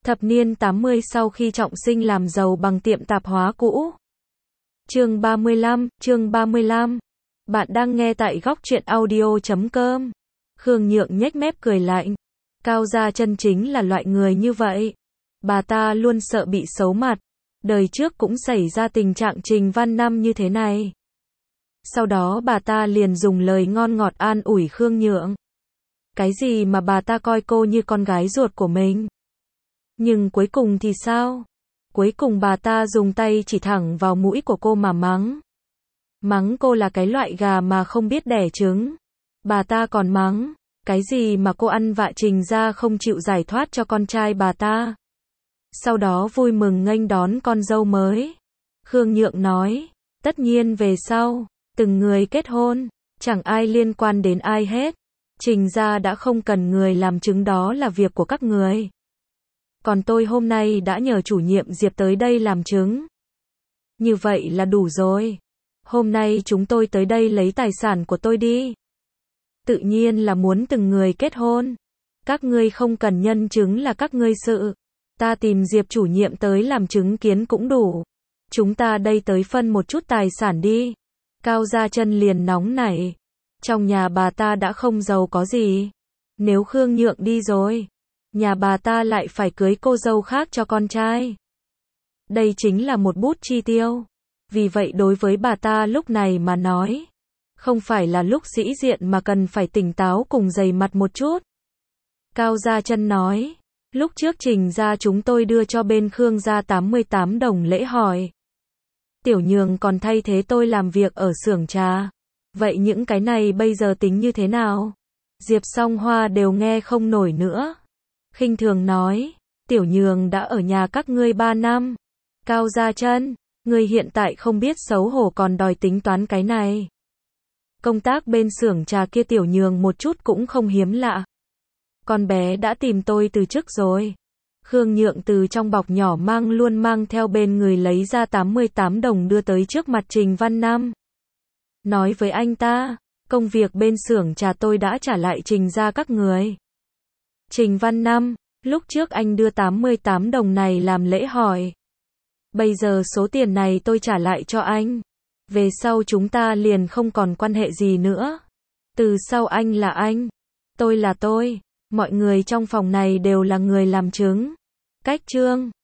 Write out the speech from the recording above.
Thập niên 80 sau khi trọng sinh làm giàu bằng tiệm tạp hóa cũ. Chương 35. Bạn đang nghe tại góc truyện audio.com. Khương Nhượng nhếch mép cười lạnh. Cao Gia Chân chính là loại người như vậy. Bà ta luôn sợ bị xấu mặt. Đời trước cũng xảy ra tình trạng Trình Văn Năm như thế này. Sau đó bà ta liền dùng lời ngon ngọt an ủi Khương Nhượng. Cái gì mà bà ta coi cô như con gái ruột của mình. Nhưng cuối cùng thì sao? Cuối cùng bà ta dùng tay chỉ thẳng vào mũi của cô mà mắng. Mắng cô là cái loại gà mà không biết đẻ trứng. Bà ta còn mắng, cái gì mà cô ăn vạ Trình gia không chịu giải thoát cho con trai bà ta. Sau đó vui mừng nghênh đón con dâu mới. Khương Nhượng nói, tất nhiên về sau, từng người kết hôn, chẳng ai liên quan đến ai hết. Trình gia đã không cần người làm chứng, đó là việc của các người. Còn tôi hôm nay đã nhờ chủ nhiệm Diệp tới đây làm chứng. Như vậy là đủ rồi. Hôm nay chúng tôi tới đây lấy tài sản của tôi đi. Tự nhiên là muốn từng người kết hôn. Các ngươi không cần nhân chứng là các ngươi sự. Ta tìm Diệp chủ nhiệm tới làm chứng kiến cũng đủ. Chúng ta đây tới phân một chút tài sản đi. Cao Gia Chân liền nóng nảy. Trong nhà bà ta đã không giàu có gì. Nếu Khương Nhượng đi rồi, nhà bà ta lại phải cưới cô dâu khác cho con trai. Đây chính là một bút chi tiêu. Vì vậy đối với bà ta lúc này mà nói, không phải là lúc sĩ diện mà cần phải tỉnh táo cùng dày mặt một chút. Cao Gia Chân nói, lúc trước Trình gia chúng tôi đưa cho bên Khương gia 88 đồng lễ hỏi. Tiểu Nhường còn thay thế tôi làm việc ở xưởng trà. Vậy những cái này bây giờ tính như thế nào? Diệp Song Hoa đều nghe không nổi nữa. Khinh thường nói, Tiểu Nhường đã ở nhà các ngươi 3 năm. Cao Gia Chân, ngươi hiện tại không biết xấu hổ còn đòi tính toán cái này. Công tác bên xưởng trà kia Tiểu Nhường một chút cũng không hiếm lạ. Con bé đã tìm tôi từ trước rồi. Khương Nhượng từ trong bọc nhỏ luôn mang theo bên người lấy ra 88 đồng đưa tới trước mặt Trình Văn Năm. Nói với anh ta, công việc bên xưởng trà tôi đã trả lại Trình gia các người. Trình Văn Năm, lúc trước anh đưa 88 đồng này làm lễ hỏi. Bây giờ số tiền này tôi trả lại cho anh. Về sau chúng ta liền không còn quan hệ gì nữa. Từ sau anh là anh, tôi là tôi. Mọi người trong phòng này đều là người làm chứng. Cách chương